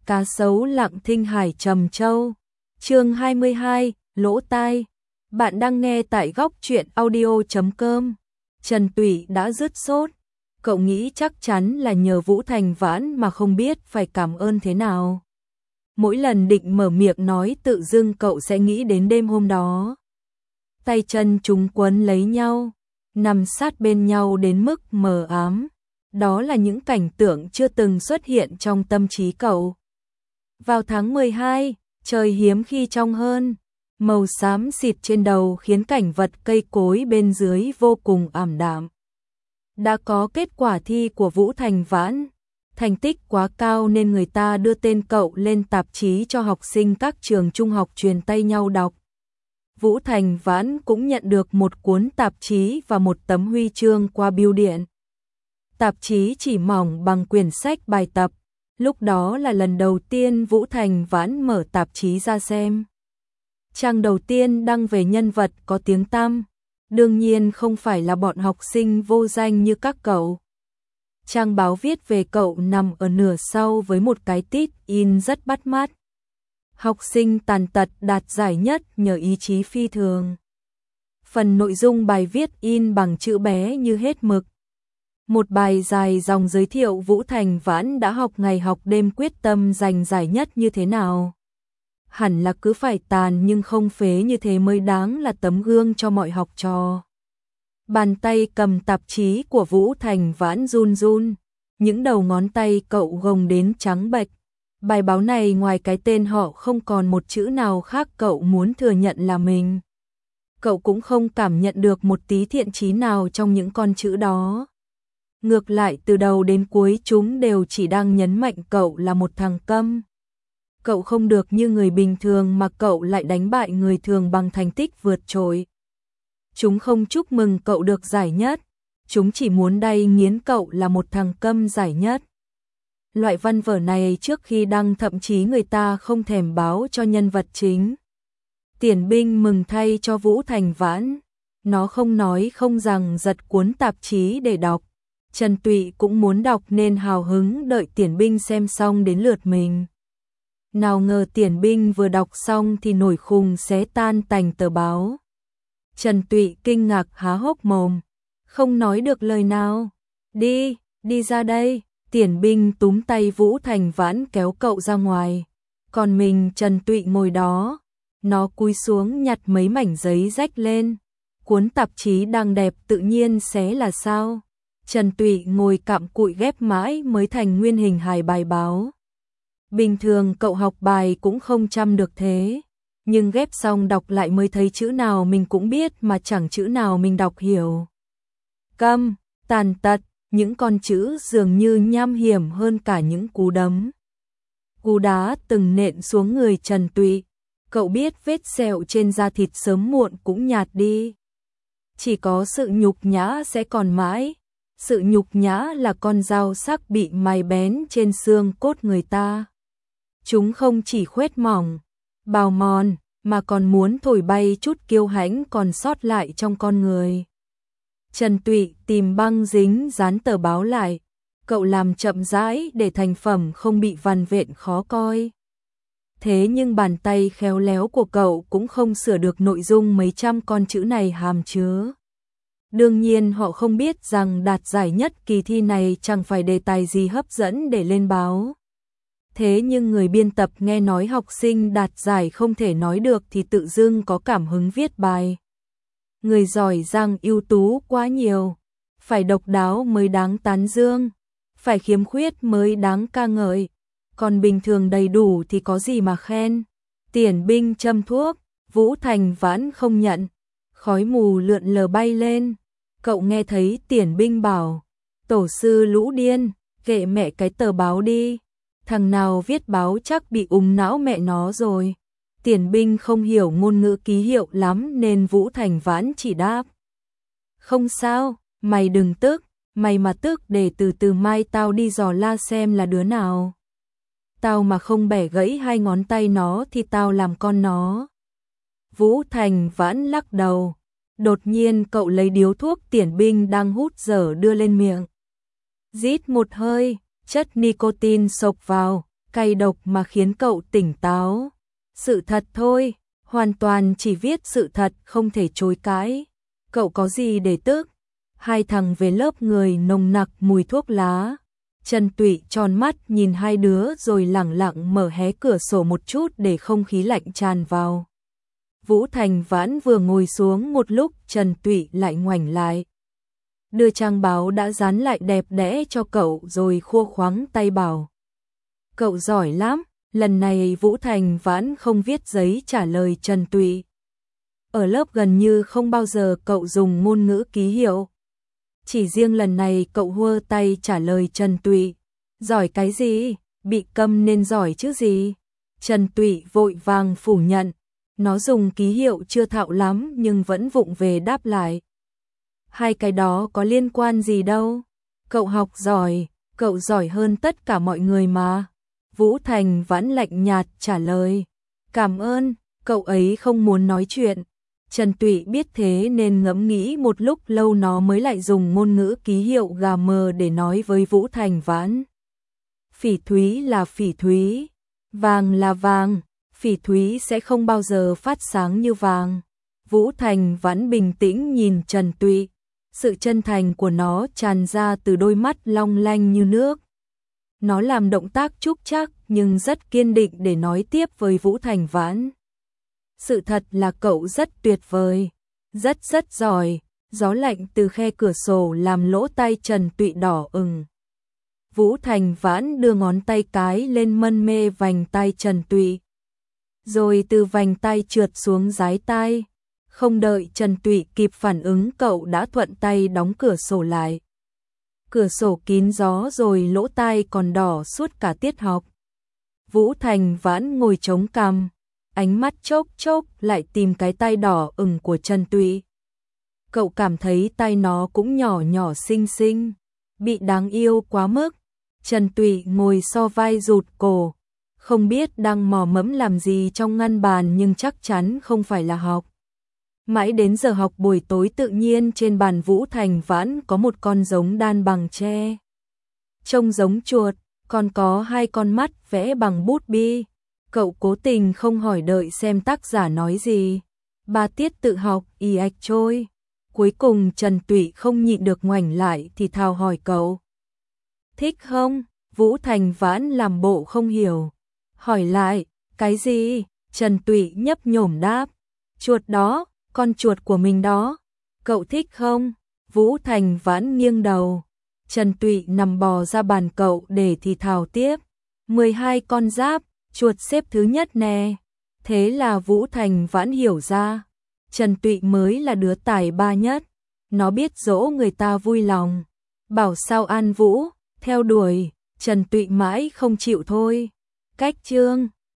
Cá sấu lặng thinh hải trầm châu. Chương 22, lỗ tai. Bạn đang nghe tại góc truyện audio.com. Trần Tụy đã dứt sốt. Cậu nghĩ chắc chắn là nhờ Vũ Thành Vãn mà không biết phải cảm ơn thế nào. Mỗi lần định mở miệng nói tự dưng cậu sẽ nghĩ đến đêm hôm đó. Tay chân chúng quấn lấy nhau, nằm sát bên nhau đến mức mờ ám. Đó là những cảnh tượng chưa từng xuất hiện trong tâm trí cậu. Vào tháng 12, trời hiếm khi trong hơn, màu xám xịt trên đầu khiến cảnh vật cây cối bên dưới vô cùng ảm đạm. Đã có kết quả thi của Vũ Thành Vãn, thành tích quá cao nên người ta đưa tên cậu lên tạp chí cho học sinh các trường trung học truyền tay nhau đọc. Vũ Thành Vãn cũng nhận được một cuốn tạp chí và một tấm huy chương qua bưu điện. Tạp chí chỉ mỏng bằng quyển sách bài tập. Lúc đó là lần đầu tiên Vũ Thành Vãn mở tạp chí ra xem. Trang đầu tiên đăng về nhân vật có tiếng tăm, đương nhiên không phải là bọn học sinh vô danh như các cậu. Trang báo viết về cậu nằm ở nửa sau với một cái tít in rất bắt mắt. Học sinh tàn tật đạt giải nhất nhờ ý chí phi thường. Phần nội dung bài viết in bằng chữ bé như hết mực. Một bài dài dòng giới thiệu Vũ Thành Vãn đã học ngày học đêm quyết tâm giành giải nhất như thế nào. Hẳn là cứ phải tàn nhưng không phế như thế mới đáng là tấm gương cho mọi học trò. Bàn tay cầm tạp chí của Vũ Thành Vãn run run, những đầu ngón tay cậu gồng đến trắng bệch. Bài báo này ngoài cái tên họ không còn một chữ nào khác cậu muốn thừa nhận là mình. Cậu cũng không cảm nhận được một tí thiện chí nào trong những con chữ đó. Ngược lại từ đầu đến cuối chúng đều chỉ đang nhấn mạnh cậu là một thằng câm. Cậu không được như người bình thường mà cậu lại đánh bại người thường bằng thành tích vượt trội. Chúng không chúc mừng cậu được giải nhất, chúng chỉ muốn đay nghiến cậu là một thằng câm giải nhất. Loại văn vở này trước khi đăng thậm chí người ta không thèm báo cho nhân vật chính. Tiền Binh mừng thay cho Vũ Thành Vãn, nó không nói không rằng giật cuốn tạp chí để đọc. Trần Tụy cũng muốn đọc nên hào hứng đợi Tiền Binh xem xong đến lượt mình. Nào ngờ Tiền Binh vừa đọc xong thì nổi khùng xé tan tành tờ báo. Trần Tụy kinh ngạc há hốc mồm, không nói được lời nào. Đi ra đây. Tiền Binh túm tay Vũ Thành Vãn kéo cậu ra ngoài. Còn mình Trần Tụy ngồi đó. Nó cúi xuống nhặt mấy mảnh giấy rách lên. Cuốn tạp chí đang đẹp tự nhiên xé là sao? Trần Tụy ngồi cặm cụi ghép mãi mới thành nguyên hình hài bài báo. Bình thường cậu học bài cũng không chăm được thế. Nhưng ghép xong đọc lại mới thấy chữ nào mình cũng biết mà chẳng chữ nào mình đọc hiểu. Câm, tàn tật. Những con chữ dường như nham hiểm hơn cả những cú đấm. Cú đá từng nện xuống người Trần Tụy. Cậu biết vết sẹo trên da thịt sớm muộn cũng nhạt đi. Chỉ có sự nhục nhã sẽ còn mãi. Sự nhục nhã là con dao sắc bị mài bén trên xương cốt người ta. Chúng không chỉ khuét mỏng, bào mòn, mà còn muốn thổi bay chút kiêu hãnh còn sót lại trong con người. Trần Tụy tìm băng dính dán tờ báo lại. Cậu làm chậm rãi để thành phẩm không bị vằn vện khó coi. Thế nhưng bàn tay khéo léo của cậu cũng không sửa được nội dung mấy trăm con chữ này hàm chứa. Đương nhiên họ không biết rằng đạt giải nhất kỳ thi này chẳng phải đề tài gì hấp dẫn để lên báo. Thế nhưng người biên tập nghe nói học sinh đạt giải không thể nói được thì tự dưng có cảm hứng viết bài. Người giỏi giang ưu tú quá nhiều, phải độc đáo mới đáng tán dương, phải khiếm khuyết mới đáng ca ngợi, còn bình thường đầy đủ thì có gì mà khen. Tiền Binh châm thuốc, Vũ Thành Vãn không nhận, khói mù lượn lờ bay lên. Cậu nghe thấy Tiền Binh bảo, tổ sư lũ điên, kệ mẹ cái tờ báo đi, thằng nào viết báo chắc bị não mẹ nó rồi. Tiền Binh không hiểu ngôn ngữ ký hiệu lắm nên Vũ Thành Vãn chỉ đáp. Không sao, mày đừng tức, mày mà tức để từ từ mai tao đi dò la xem là đứa nào. Tao mà không bẻ gãy hai ngón tay nó thì tao làm con nó. Vũ Thành Vãn lắc đầu. Đột nhiên cậu lấy điếu thuốc Tiền Binh đang hút dở đưa lên miệng. Rít một hơi, chất nicotine xộc vào, cay độc mà khiến cậu tỉnh táo. Sự thật thôi, hoàn toàn chỉ viết sự thật không thể chối cãi. Cậu có gì để tức? Hai thằng về lớp người nồng nặc mùi thuốc lá. Trần Tụy tròn mắt nhìn hai đứa rồi lẳng lặng mở hé cửa sổ một chút để không khí lạnh tràn vào. Vũ Thành Vãn vừa ngồi xuống một lúc, Trần Tụy lại ngoảnh lại. Đưa trang báo đã dán lại đẹp đẽ cho cậu rồi khua khoắng tay bảo. Cậu giỏi lắm, lần này Vũ Thành Vãn không viết giấy trả lời Trần Tụy. Ở lớp gần như không bao giờ cậu dùng ngôn ngữ ký hiệu. Chỉ riêng lần này cậu hua tay trả lời Trần Tụy. Giỏi cái gì, bị câm nên giỏi chứ gì. Trần Tụy vội vàng phủ nhận. Nó dùng ký hiệu chưa thạo lắm nhưng vẫn vụng về đáp lại. Hai cái đó có liên quan gì đâu. Cậu học giỏi, cậu giỏi hơn tất cả mọi người mà. Vũ Thành Vãn lạnh nhạt trả lời. Cảm ơn, cậu ấy không muốn nói chuyện. Trần Tụy biết thế nên ngẫm nghĩ một lúc lâu nó mới lại dùng ngôn ngữ ký hiệu gà mờ để nói với Vũ Thành Vãn. Phỉ thúy là phỉ thúy, vàng là vàng, phỉ thúy sẽ không bao giờ phát sáng như vàng. Vũ Thành Vãn bình tĩnh nhìn Trần Tụy, sự chân thành của nó tràn ra từ đôi mắt long lanh như nước. Nó làm động tác trúc trắc nhưng rất kiên định để nói tiếp với Vũ Thành Vãn. Sự thật là cậu rất tuyệt vời, rất giỏi. Gió lạnh từ khe cửa sổ làm lỗ tai Trần Tụy đỏ ửng. Vũ Thành Vãn đưa ngón tay cái lên mân mê vành tai Trần Tụy, rồi từ vành tai trượt xuống dái tai. Không đợi Trần Tụy kịp phản ứng, cậu đã thuận tay đóng cửa sổ lại. Cửa sổ kín gió rồi lỗ tai còn đỏ suốt cả tiết học. Vũ Thành Vãn ngồi chống cằm, ánh mắt chốc chốc lại tìm cái tai đỏ ửng của Trần Tụy. Cậu cảm thấy tai nó cũng nhỏ nhỏ xinh xinh, bị đáng yêu quá mức. Trần Tụy ngồi so vai rụt cổ, không biết đang mò mẫm làm gì trong ngăn bàn nhưng chắc chắn không phải là học. Mãi đến giờ học buổi tối tự nhiên trên bàn Vũ Thành Vãn có một con giống đan bằng tre. Trông giống chuột, còn có hai con mắt vẽ bằng bút bi. Cậu cố tình không hỏi đợi xem tác giả nói gì. 3 tiết tự học ì ạch trôi. Cuối cùng Trần Tụy không nhịn được ngoảnh lại thì thào hỏi cậu. Thích không? Vũ Thành Vãn làm bộ không hiểu. Hỏi lại, cái gì? Trần Tụy nhấp nhổm đáp. Chuột đó, con chuột của mình đó. Cậu thích không? Vũ Thành Vãn nghiêng đầu. Trần Tụy nằm bò ra bàn cậu để thì thào tiếp. 12 con giáp, chuột xếp thứ nhất nè. Thế là Vũ Thành Vãn hiểu ra. Trần Tụy mới là đứa tài ba nhất. Nó biết dỗ người ta vui lòng. Bảo sao An Vũ, theo đuổi, Trần Tụy mãi không chịu thôi. Cách chương